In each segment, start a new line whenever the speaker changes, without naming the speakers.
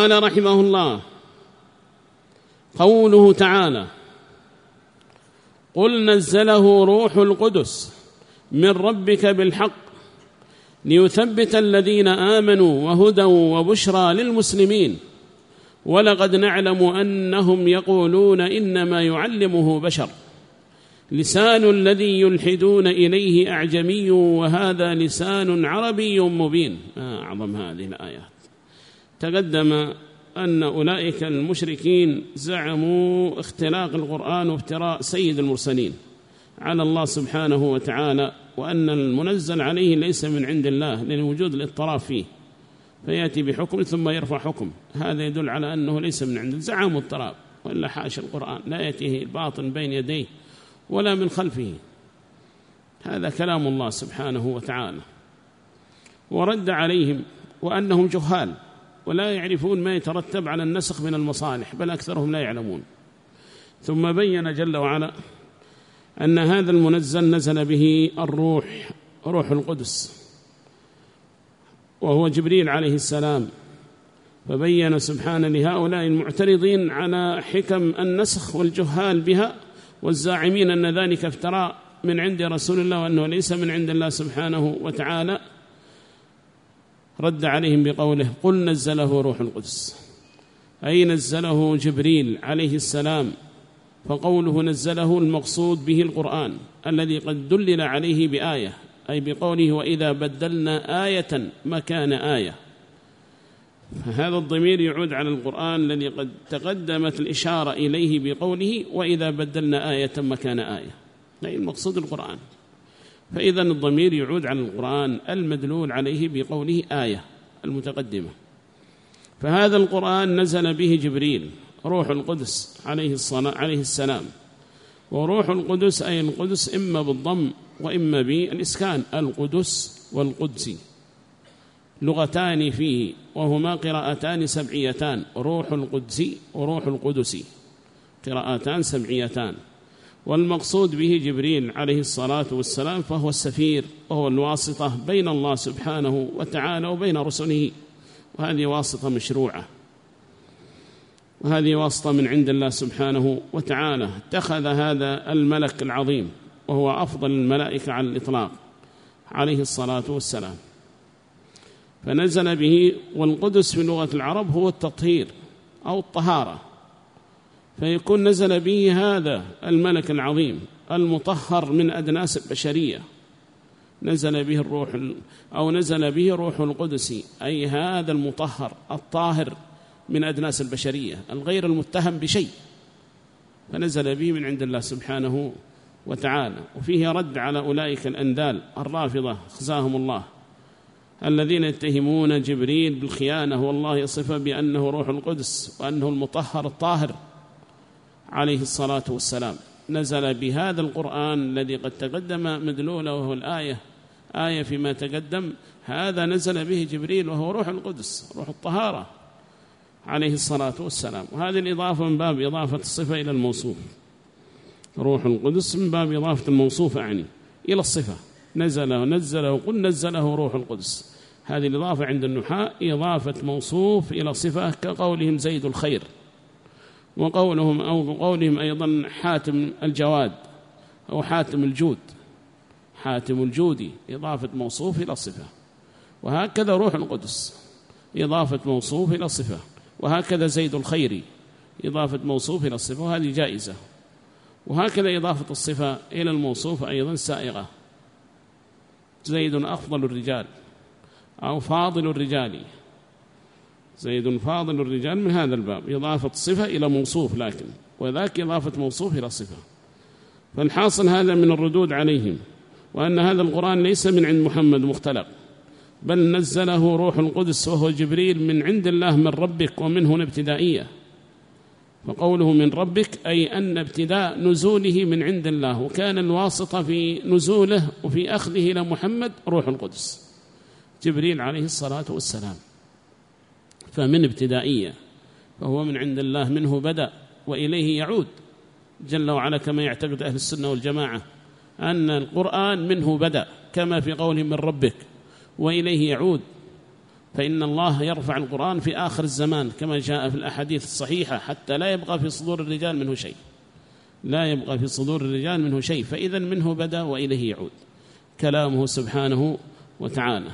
قال رحمه الله: قوله تعالى: قل نزله روح القدس من ربك بالحق ليثبت الذين آمنوا وهدى وبشرى للمسلمين ولقد نعلم أنهم يقولون إنما يعلمه بشر لسان الذي يلحدون إليه أعجمي وهذا لسان عربي مبين. أعظم هذه الآيات. تقدم أن أولئك المشركين زعموا اختلاق القرآن وافتراء سيد المرسلين على الله سبحانه وتعالى، وأن المنزل عليه ليس من عند الله لوجود الاضطراب فيه، فيأتي بحكم ثم يرفع حكم. هذا يدل على أنه ليس من عند زعموا اضطراب، وإلا حاشا القرآن لا يأتيه الباطل بين يديه ولا من خلفه، هذا كلام الله سبحانه وتعالى. ورد عليهم وأنهم جهال ولا يعرفون ما يترتب على النسخ من المصالح، بل أكثرهم لا يعلمون. ثم بين جل وعلا أن هذا المنزل نزل به الروح، روح القدس، وهو جبريل عليه السلام. فبين سبحانه لهؤلاء المعترضين على حكم النسخ والجهال بها والزاعمين أن ذلك افتراء من عند رسول الله وأنه ليس من عند الله سبحانه وتعالى، رد عليهم بقوله: قل نزله روح القدس، أي نزله جبريل عليه السلام. فقوله نزله المقصود به القرآن الذي قد دلل عليه بآية، أي بقوله: وإذا بدلنا آية مكان آية. فهذا الضمير يعود على القرآن الذي قد تقدمت الإشارة إليه بقوله: وإذا بدلنا آية مكان آية، أي المقصود القرآن. فإذا الضمير يعود على القرآن المدلول عليه بقوله آية المتقدمة. فهذا القرآن نزل به جبريل روح القدس عليه السلام. وروح القدس أي القدس إما بالضم وإما بالإسكان، القدس والقدسي لغتان فيه، وهما قراءتان سبعيتان، روح القدسي وروح القدسي، قراءتان سبعيتان. والمقصود به جبريل عليه الصلاة والسلام، فهو السفير وهو الواسطة بين الله سبحانه وتعالى وبين رسله، وهذه واسطة مشروعة، وهذه واسطة من عند الله سبحانه وتعالى. اتخذ هذا الملك العظيم وهو أفضل الملائكة على الإطلاق عليه الصلاة والسلام، فنزل به. والقدس في لغة العرب هو التطهير أو الطهارة، فيكون نزل به هذا الملك العظيم المطهر من أدناس البشرية، نزل به الروح أو نزل به روح القدس، أي هذا المطهر الطاهر من أدناس البشرية الغير المتهم بشيء، فنزل به من عند الله سبحانه وتعالى. وفيه رد على أولئك الأنذال الرافضة خزاهم الله الذين يتهمون جبريل بالخيانة، والله يصفه بأنه روح القدس وأنه المطهر الطاهر عليه الصلاة والسلام. نزل بهذا القرآن الذي قد تقدم مدلوله وهو الآية، آية فيما تقدم، هذا نزل به جبريل وهو روح القدس روح الطهارة عليه الصلاة والسلام. وهذه الإضافة من باب إضافة الصفة إلى الموصوف، روح القدس من باب إضافة الموصوف إلى الصفة. نزله قل نزله روح القدس، هذه الإضافة عند النحاة إضافة موصوف إلى صفة، كقولهم زيد الخير، وقولهم أيضا حاتم الجواد أو حاتم الجود، حاتم الجودي، إضافة موصوف إلى صفة. وهكذا روح القدس إضافة موصوف إلى صفة، وهكذا زيد الخير إضافة موصوف إلى الصفة، وهذه جائزة. وهكذا إضافة الصفة إلى الموصوف أيضا سائغة، زيد أفضل الرجال أو فاضل الرجال، زيد فاضل الرجال من هذا الباب، إضافة صفة إلى موصوف، لكن وذاك إضافة موصوف إلى صفة. فالحاصل هذا من الردود عليهم، وأن هذا القرآن ليس من عند محمد مختلق، بل نزله روح القدس وهو جبريل من عند الله من ربك، ومن هنا ابتدائية. فقوله من ربك أي أن ابتداء نزوله من عند الله، وكان الواسطة في نزوله وفي أخذه إلى محمد روح القدس جبريل عليه الصلاة والسلام، فمن ابتدائية، فهو من عند الله، منه بدأ وإليه يعود جل وعلا، كما يعتقد أهل السنة والجماعة أن القرآن منه بدأ، كما في قوله من ربك وإليه يعود. فإن الله يرفع القرآن في آخر الزمان كما جاء في الأحاديث الصحيحة حتى لا يبقى في صدور الرجال منه شيء، لا يبقى في صدور الرجال منه شيء، فإذا منه بدأ وإليه يعود كلامه سبحانه وتعالى.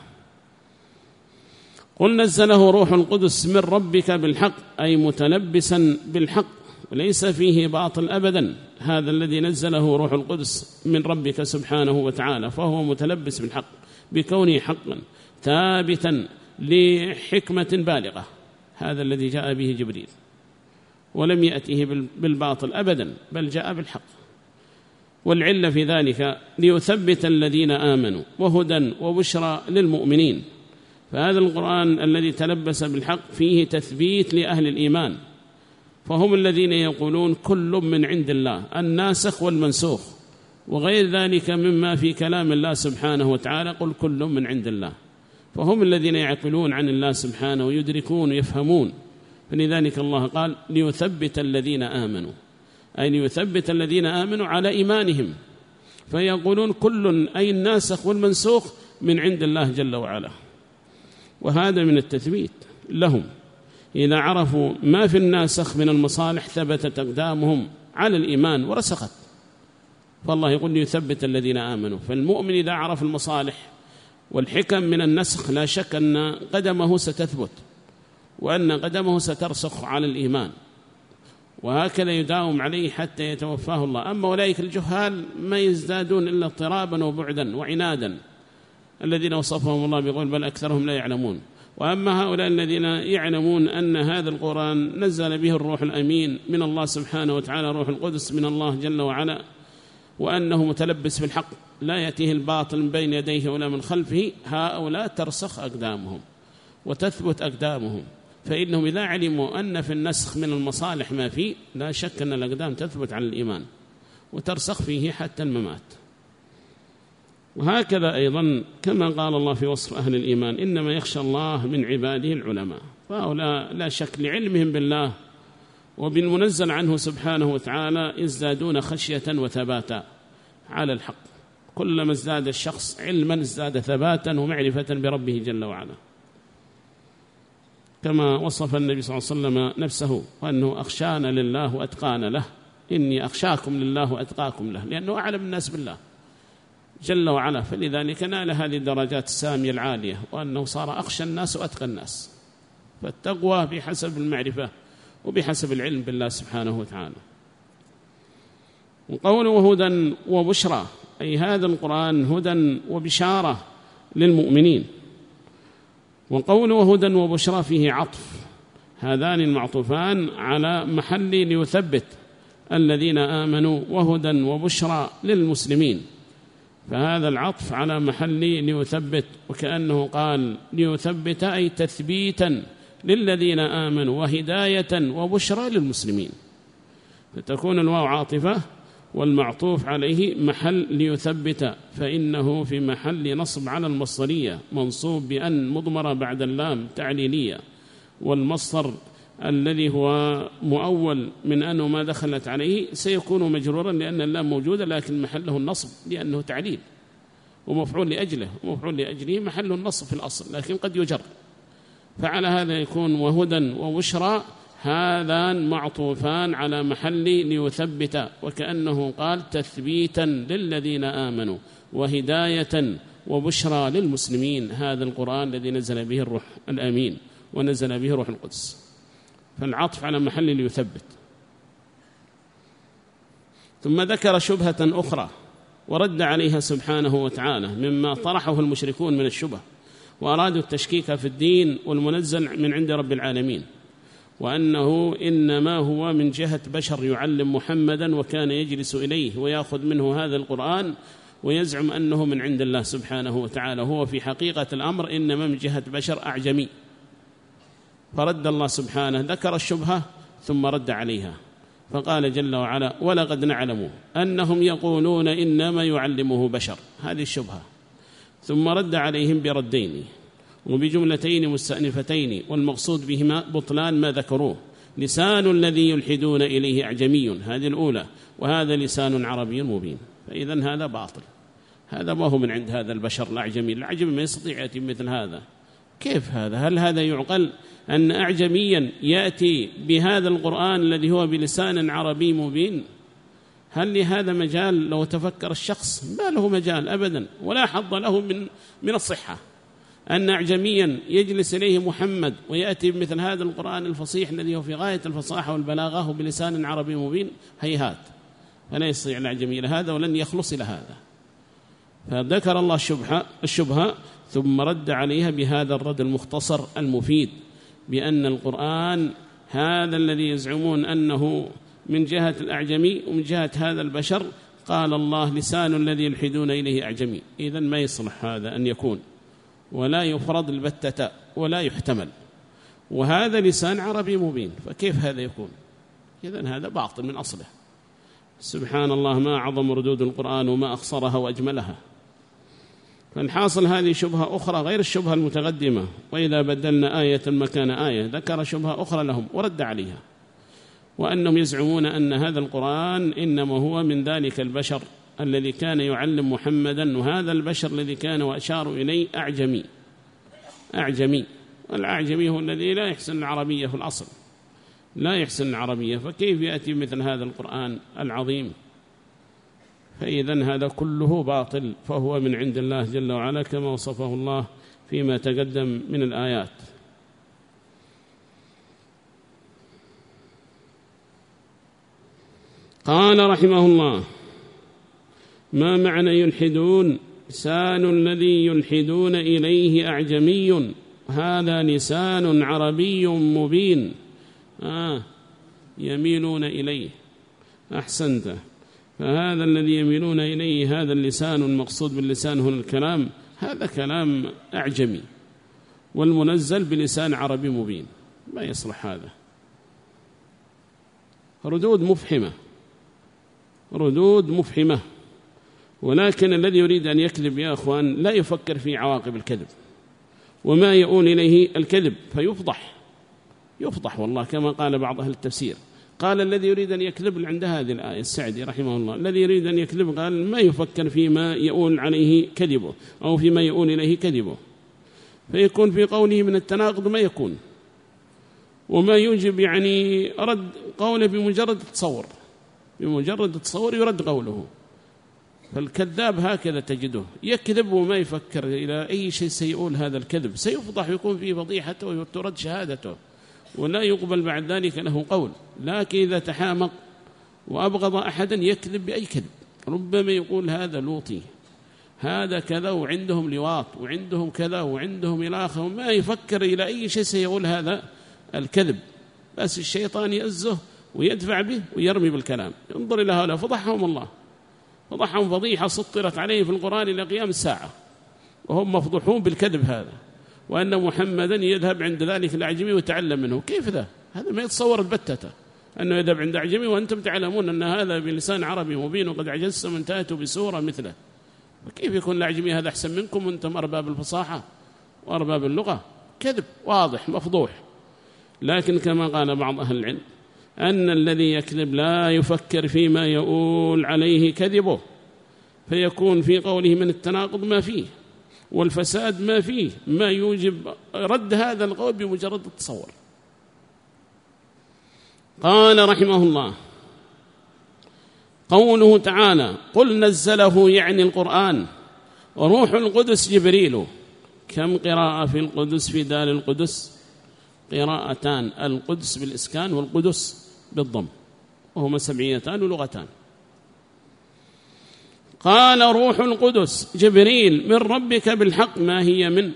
قل نزله روح القدس من ربك بالحق، أي متلبسا بالحق وليس فيه باطل أبدا. هذا الذي نزله روح القدس من ربك سبحانه وتعالى فهو متلبس بالحق بكونه حقا ثابتا لحكمة بالغة. هذا الذي جاء به جبريل ولم يأته بالباطل أبدا بل جاء بالحق. والعلة في ذلك ليثبت الذين آمنوا وهدى وبشرى للمؤمنين. فهذا القرآن الذي تلبس بالحق فيه تثبيت لأهل الإيمان، فهم الذين يقولون كل من عند الله، الناسخ والمنسوخ وغير ذلك مما في كلام الله سبحانه وتعالى، قل كل من عند الله. فهم الذين يعقلون عن الله سبحانه ويدركون ويفهمون. فلذلك الله قال ليثبت الذين آمنوا، أي ليثبت الذين آمنوا على إيمانهم، فيقولون كل أي الناسخ والمنسوخ من عند الله جل وعلا. وهذا من التثبيت لهم، إذا عرفوا ما في الناسخ من المصالح ثبتت أقدامهم على الإيمان ورسخت. فالله يقول ليثبت الذين آمنوا. فالمؤمن إذا عرف المصالح والحكم من النسخ لا شك أن قدمه ستثبت وأن قدمه سترسخ على الإيمان، وهكذا يداوم عليه حتى يتوفاه الله. أما أولئك الجهال ما يزدادون إلا اضطرابا وبعدا وعنادا، الذين وصفهم الله بيقول بل أكثرهم لا يعلمون. وأما هؤلاء الذين يعلمون أن هذا القرآن نزل به الروح الأمين من الله سبحانه وتعالى، روح القدس من الله جل وعلا، وأنه متلبس بالحق لا يأتيه الباطل من بين يديه ولا من خلفه، هؤلاء ترسخ أقدامهم وتثبت أقدامهم. فإنهم إذا علموا أن في النسخ من المصالح ما فيه لا شك أن الأقدام تثبت على الإيمان وترسخ فيه حتى الممات. وهكذا أيضا كما قال الله في وصف أهل الإيمان إنما يخشى الله من عباده العلماء، فهؤلاء لا شك لعلمهم بالله وبالمنزل عنه سبحانه وتعالى يزدادون خشية وثباتا على الحق. كلما ازداد الشخص علما ازداد ثباتا ومعرفة بربه جل وعلا، كما وصف النبي صلى الله عليه وسلم نفسه وأنه أخشانا لله وأتقانا له، إني أخشاكم لله وأتقاكم له، لأنه أعلم الناس بالله جل وعلا. فلذلك نال هذه الدرجات السامية العالية، وأنه صار أخشى الناس وأتقى الناس. فالتقوى بحسب المعرفة وبحسب العلم بالله سبحانه وتعالى. وقوله هدى وبشرى، أي هذا القرآن هدى وبشارة للمؤمنين. وقوله هدى وبشرى فيه عطف، هذان المعطوفان على محل ليثبت الذين آمنوا وهدى وبشرى للمسلمين. فهذا العطف على محل ليثبت، وكأنه قال ليثبت أي تثبيتا للذين آمنوا وهداية وبشرى للمسلمين، فتكون الواو عاطفة والمعطوف عليه محل ليثبت، فإنه في محل نصب على المصدرية منصوب بأن مضمرة بعد اللام تعليلية، والمصدر الذي هو مؤول من أنه ما دخلت عليه سيكون مجرورا لأن اللام موجودة، لكن محله النصب لأنه تعليل ومفعول لأجله، ومفعول لأجله محله النصب في الأصل لكن قد يجر. فعلى هذا يكون وهدى وبشرى هذان معطوفان على محل ليثبت، وكأنه قال تثبيتا للذين آمنوا وهداية وبشرى للمسلمين. هذا القرآن الذي نزل به الروح الأمين ونزل به روح القدس، فالعطف على محل ليثبت. ثم ذكر شبهة أخرى ورد عليها سبحانه وتعالى مما طرحه المشركون من الشبه، وأرادوا التشكيك في الدين والمنزل من عند رب العالمين، وأنه إنما هو من جهة بشر يعلم محمدا وكان يجلس إليه ويأخذ منه هذا القرآن ويزعم أنه من عند الله سبحانه وتعالى، هو في حقيقة الأمر إنما من جهة بشر أعجمي. فرد الله سبحانه ذكر الشبهة ثم رد عليها فقال جل وعلا ولقد نعلم أنهم يقولون إنما يعلمه بشر، هذه الشبهة. ثم رد عليهم بردين وبجملتين مستأنفتين، والمقصود بهما بطلان ما ذكروه. لسان الذي يلحدون إليه أعجمي، هذه الأولى، وهذا لسان عربي مبين. فإذن هذا باطل، هذا ما هو من عند هذا البشر الأعجمي. الأعجمي ما يستطيع يأتي مثل هذا، كيف هذا؟ هل هذا يعقل أن أعجميا يأتي بهذا القرآن الذي هو بلسان عربي مبين؟ هل لهذا مجال؟ لو تفكر الشخص ما له مجال أبدا، ولا حظ له من الصحة أن أعجميا يجلس إليه محمد ويأتي بمثل هذا القرآن الفصيح الذي هو في غاية الفصاحة والبلاغة بلسان عربي مبين. هيهات، فلا يستطيع الأعجمي إلى هذا ولن يخلص إلى هذا. فذكر الله الشبهة ثم رد عليها بهذا الرد المختصر المفيد، بأن القرآن هذا الذي يزعمون أنه من جهة الأعجمي ومن جهة هذا البشر، قال الله لسان الذي يلحدون إليه أعجمي. إذن ما يصلح هذا أن يكون، ولا يفرض البتة ولا يحتمل، وهذا لسان عربي مبين، فكيف هذا يكون؟ إذن هذا باطل من أصله. سبحان الله، ما أعظم ردود القرآن وما أخصرها وأجملها. فالحاصل هذه شبهة أخرى غير الشبهة المتقدمة، وإذا بدلنا آية مكان آية، ذكر شبهة أخرى لهم ورد عليها، وأنهم يزعمون أن هذا القرآن إنما هو من ذلك البشر الذي كان يعلم محمدا، وهذا البشر الذي كان وأشاروا إليه أعجمي، والأعجمي هو الذي لا يحسن العربية في الأصل، لا يحسن العربية، فكيف يأتي مثل هذا القرآن العظيم؟ فإذن هذا كله باطل، فهو من عند الله جل وعلا كما وصفه الله فيما تقدم من الآيات. قال رحمه الله: ما معنى يلحدون؟ لسان الذي يلحدون إليه أعجمي، هذا لسان عربي مبين. يميلون إليه، أحسنت. فهذا الذي يميلون إليه هذا اللسان، المقصود باللسان هنا الكلام، هذا كلام أعجمي، والمنزل بلسان عربي مبين، ما يصلح هذا. ردود مفحمة، ولكن الذي يريد أن يكذب يا أخوان لا يفكر في عواقب الكذب وما يؤول إليه الكذب، يفضح والله، كما قال بعض أهل التفسير، قال الذي يريد أن يكذب عند هذه الآية السعدي رحمه الله، الذي يريد أن يكذب قال ما يفكر فيما يؤول عليه كذبه أو فيما يؤول إليه كذبه، فيكون في قوله من التناقض ما يكون، وما يوجب يعني رد قوله بمجرد التصور يرد قوله. فالكذاب هكذا تجده يكذب وما يفكر إلى أي شيء سيقول هذا الكذب، سيفضح ويكون فيه فضيحته وترد شهادته ولا يقبل بعد ذلك له قول. لكن إذا تحامق وأبغض أحدا يكذب بأي كذب، ربما يقول هذا لوطي، هذا كذا، وعندهم لواط، وعندهم كذا، وعندهم إلى آخره، وما يفكر إلى أي شيء سيقول هذا الكذب، بس الشيطان يأزه ويدفع به ويرمي بالكلام. انظر إلى هؤلاء، فضحهم الله، فضحهم فضيحة سطرت عليه في القرآن إلى قيام الساعة، وهم مفضوحون بالكذب هذا، وأن محمدا يذهب عند ذلك الأعجمي ويتعلم منه. كيف ذا؟ هذا ما يتصور البتة أنه يذهب عند أعجمي وأنتم تعلمون أن هذا بلسان عربي مبين وقد عجزتم أن تأتوا بسورة مثله. وكيف يكون الأعجمي هذا أحسن منكم وأنتم أرباب الفصاحة وأرباب اللغة؟ كذب واضح مفضوح. لكن كما قال بعض أهل العلم أن الذي يكذب لا يفكر فيما يؤول عليه كذبه، فيكون في قوله من التناقض ما فيه والفساد ما فيه، ما يوجب رد هذا القول بمجرد التصور. قال رحمه الله: قوله تعالى: قل نزله يعني القرآن وروح القدس جبريل. كم قراءة في القدس في دال القدس؟ قراءتان، القدس بالإسكان والقدس بالضم، وهما 7 ولغتان. قال: روح القدس جبريل من ربك بالحق. ما هي من؟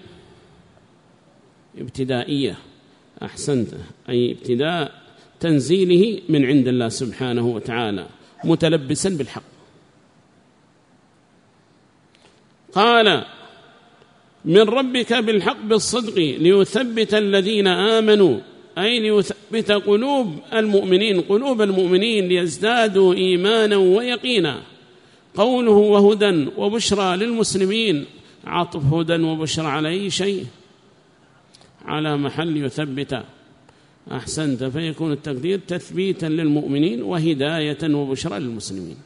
ابتدائية، أحسنت، أي ابتداء تنزيله من عند الله سبحانه وتعالى متلبسا بالحق. قال: من ربك بالحق بالصدق ليثبت الذين آمنوا، أي ليثبت قلوب المؤمنين ليزدادوا إيمانا ويقينا. قوله وهدى وبشرى للمسلمين، عطف هدى وبشرى على أي شيء؟ على محل يثبت، أحسنت، فيكون التقدير تثبيتا للمؤمنين وهداية وبشرى للمسلمين.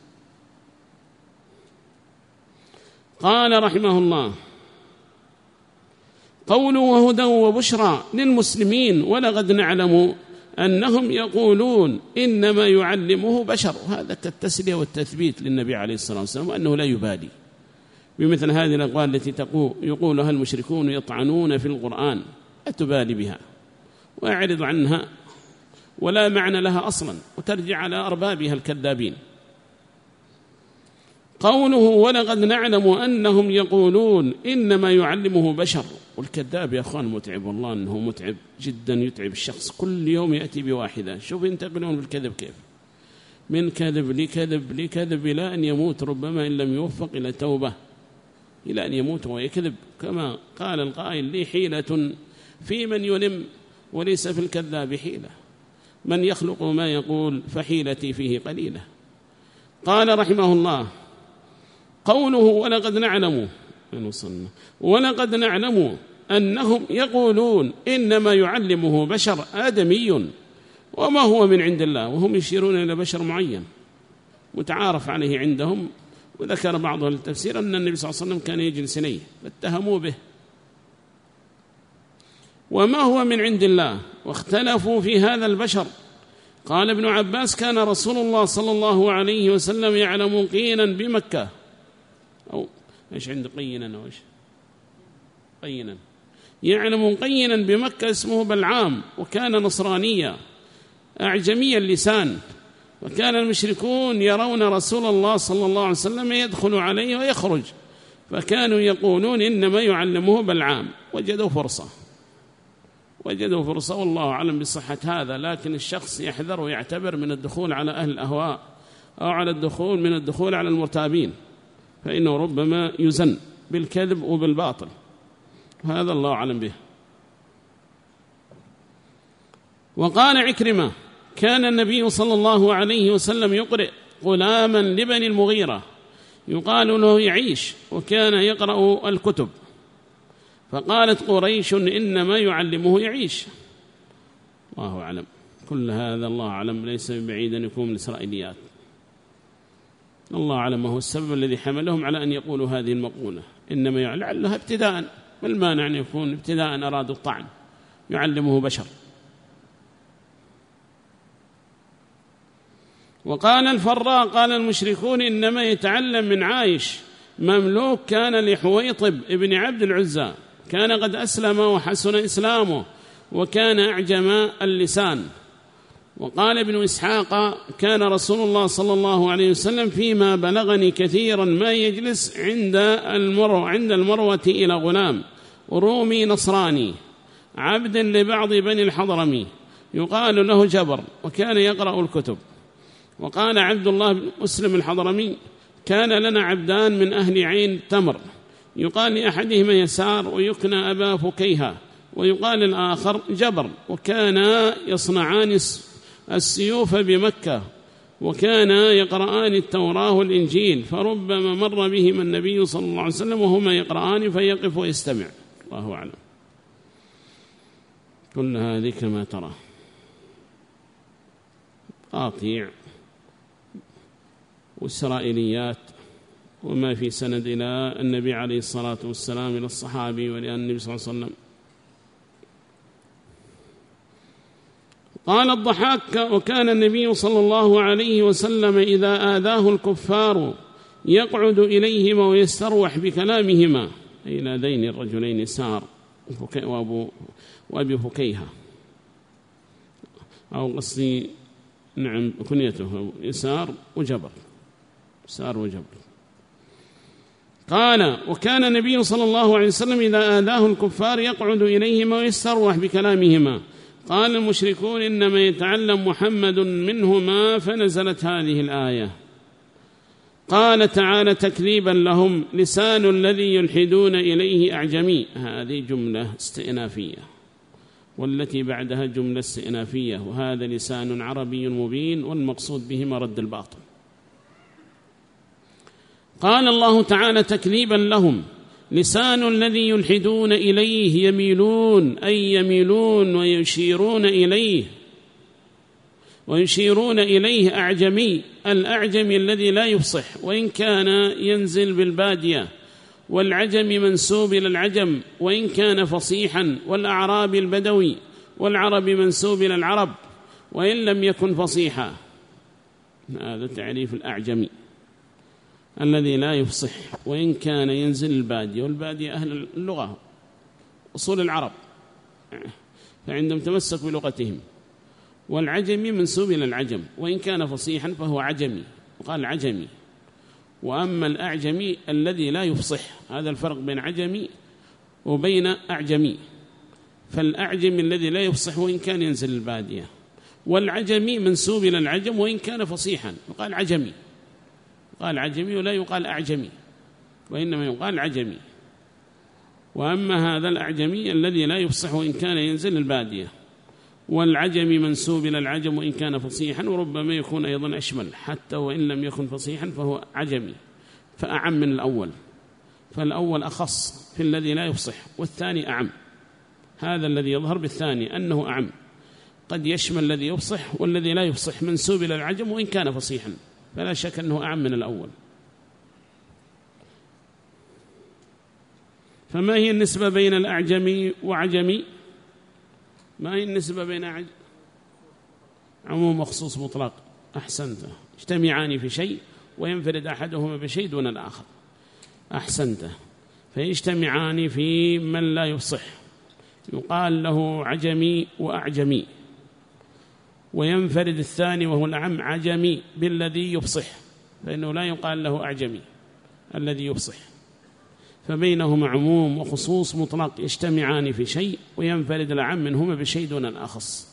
قال رحمه الله: قوله وهدى وبشرى للمسلمين ولقد نعلم أنهم يقولون إنما يعلمه بشر. هذا كالتسلية والتثبيت للنبي عليه الصلاة والسلام وأنه لا يبالي بمثل هذه الأقوال التي يقولها المشركون يطعنون في القرآن، لا تبالي بها ويعرض عنها ولا معنى لها أصلا وترجع على أربابها الكذابين. قوله ولقد نعلم أنهم يقولون إنما يعلمه بشر، والكذاب يا أخوان متعب، والله أنه متعب جدا، يتعب الشخص، كل يوم يأتي بواحدة. شوف ينتقلون بالكذب كيف، من كذب لكذب لكذب إلى أن يموت، ربما إن لم يوفق إلى توبة، إلى أن يموت ويكذب. كما قال القائل لي حيلة في من يلم وليس في الكذاب حيلة، من يخلق ما يقول فحيلتي فيه قليلة. قال رحمه الله قوله ولقد نعلم أنهم يقولون إنما يعلمه بشر آدمي وما هو من عند الله، وهم يشيرون إلى بشر معين متعارف عليه عندهم. وذكر بعض التفسير أن النبي صلى الله عليه وسلم كان يجلس إليه فاتهموا به، وما هو من عند الله، واختلفوا في هذا البشر. قال ابن عباس كان رسول الله صلى الله عليه وسلم يعلم قينا بمكة، أو إيش عند قينا أو إيش قينا، يعلم قينا بمكة اسمه بلعام، وكان نصرانيا أعجمي اللسان، وكان المشركون يرون رسول الله صلى الله عليه وسلم يدخل عليه ويخرج، فكانوا يقولون إنما يعلمه بلعام. وجدوا فرصة والله أعلم بصحة هذا، لكن الشخص يحذر ويعتبر من الدخول على أهل الأهواء أو على الدخول على المرتابين، فإنه ربما يزن بالكذب وبالباطل، هذا الله أعلم به. وقال عكرمة كان النبي صلى الله عليه وسلم يقرئ غلاما لبني المغيرة يقال له يعيش، وكان يقرأ الكتب، فقالت قريش إنما يعلمه يعيش. الله أعلم، كل هذا الله أعلم ليس بعيد أن يكون من الإسرائيليات، الله أعلم ما هو السبب الذي حملهم على أن يقولوا هذه المقولة إنما لعلها ابتداء، ما المانع أن يكون ابتداء أرادوا الطعن، يعلمه بشر. وقال الفراء قال المشركون إنما يتعلم من عايش، مملوك كان لحويطب ابن عبد العزى، كان قد أسلم وحسن إسلامه، وكان أعجم اللسان. وقال ابن إسحاق كان رسول الله صلى الله عليه وسلم فيما بلغني كثيرا ما يجلس عند المروة إلى غلام رومي نصراني عبد لبعض بني الحضرمي يقال له جبر، وكان يقرأ الكتب. وقال عبد الله بن مسلم الحضرمي كان لنا عبدان من أهل عين تمر، يقال لأحدهما يسار ويكنى أبا فكيها، ويقال الآخر جبر، وكان يصنعان السيوف بمكة، وكان يقرآن التوراة والإنجيل، فربما مر بهما النبي صلى الله عليه وسلم وهما يقرآن فيقف ويستمع. الله أعلم. كل هذه كما ترى قاطع والإسرائيليات وما في سند إلى النبي عليه الصلاة والسلام إلى الصحابي ولأن النبي صلى الله عليه وسلم. قال الضحاك وكان النبي صلى الله عليه وسلم إذا آذاه الكفار يقعد إليهما ويستروح بكلامهما، أي هذين الرجلين سار وأبي فكيها، أو قصدي نعم كنيته يسار وجبر، سار وجبر. قال وكان النبي صلى الله عليه وسلم إذا آذاه الكفار يقعد إليهما ويستروح بكلامهما. قال المشركون إنما يتعلم محمد منهما، فنزلت هذه الآية. قال تعالى تكذيبا لهم لسان الذي يلحدون إليه أعجمي، هذه جملة استئنافية، والتي بعدها جملة استئنافية، وهذا لسان عربي مبين، والمقصود به مرد الباطل. قال الله تعالى تكذيبا لهم لسان الذي يلحدون إليه، يميلون أي يميلون ويشيرون إليه أعجمي، الأعجمي الذي لا يفصح وإن كان ينزل بالبادية، والعجم منسوب إلى العجم وإن كان فصيحا، والأعرابي البدوي، والعرب منسوب إلى العرب وإن لم يكن فصيحا. هذا تعريف الأعجمي الذي لا يفصح وإن كان ينزل البادية، والبادية أهل اللغة أصول العرب فعندهم تمسك بلغتهم. والعجمي منسوب إلى العجم وإن كان فصيحا فهو عجمي، وقال عجمي. وأما الأعجمي الذي لا يفصح، هذا الفرق بين عجمي وبين أعجمي. فالأعجمي الذي لا يفصح وإن كان ينزل البادية، والعجمي منسوب إلى العجم وإن كان فصيحا، يقال عجمي. قال عجمي ولا يقال أعجمي، وإنما يقال عجمي. وأما هذا الأعجمي الذي لا يفصح وإن كان ينزل البادية، والعجمي منسوب إلى العجم وإن كان فصيحا، وربما يكون أيضا أشمل، حتى وإن لم يكن فصيحا فهو عجمي، فأعم من الأول. فالأول أخص في الذي لا يفصح، والثاني أعم. هذا الذي يظهر بالثاني أنه أعم، قد يشمل الذي يفصح، والذي لا يفصح منسوب إلى العجم وإن كان فصيحا، فلا شك أنه أعم من الأول. فما هي النسبة بين الأعجمي وعجمي؟ ما هي النسبة بين عموم وخصوص مطلق؟ أحسنت، اجتمعان في شيء وينفرد أحدهما بشيء دون الآخر. أحسنت، فيجتمعان في من لا يفصح يقال له عجمي وأعجمي، وينفرد الثاني وهو الأعم عجمي بالذي يفصح، فإنه لا يقال له أعجمي الذي يفصح. فبينهما عموم وخصوص مطلق يجتمعان في شيء وينفرد الأعم منهما بشيء دون الأخص.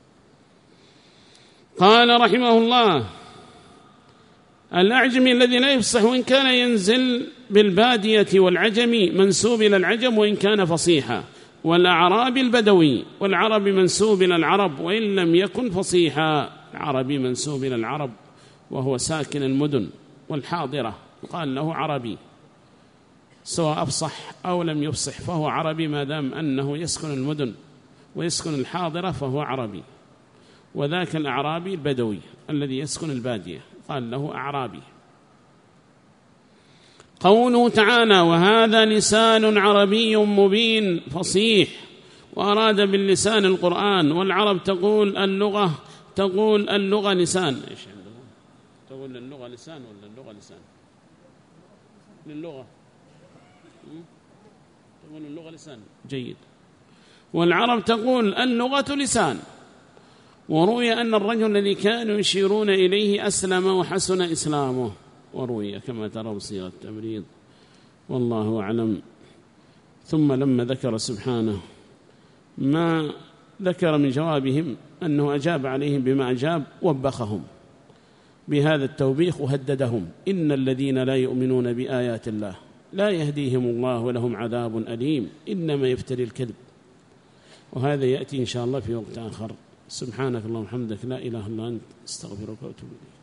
قال رحمه الله: الأعجمي الذي لا يفصح وإن كان ينزل بالبادية، والعجمي منسوب إلى العجم وإن كان فصيحا، والأعرابي البدوي، والعربي منسوب إلى العرب وإن لم يكن فصيحا. العربي منسوب إلى العرب وهو ساكن المدن والحاضرة، يقال له عربي، سواء أفصح أو لم يفصح فهو عربي، ما دام أنه يسكن المدن ويسكن الحاضرة فهو عربي. وذاك الأعرابي البدوي الذي يسكن البادية قال له أعرابي. قوله تعالى: وهذا لسان عربي مبين فصيح، وأراد باللسان القرآن. والعرب تقول اللغة لسان. إيش عندهم؟ تقول اللغة لسان ولا اللغة لسان؟ للغة تقول اللغة لسان، جيد. والعرب تقول اللغة لسان. وروي أن الرجل الذي كانوا يشيرون إليه أسلم وحسن إسلامه، وروي كما ترى بصيغة التمريض، والله أعلم. ثم لما ذكر سبحانه ما ذكر من جوابهم أنه أجاب عليهم بما أجاب، وبخهم بهذا التوبيخ وهددهم: إن الذين لا يؤمنون بآيات الله لا يهديهم الله ولهم عذاب أليم، إنما يفتري الكذب. وهذا يأتي إن شاء الله في وقت آخر. سبحانك اللهم وبحمدك، لا إله إلا أنت، استغفرك وأتوب إليك.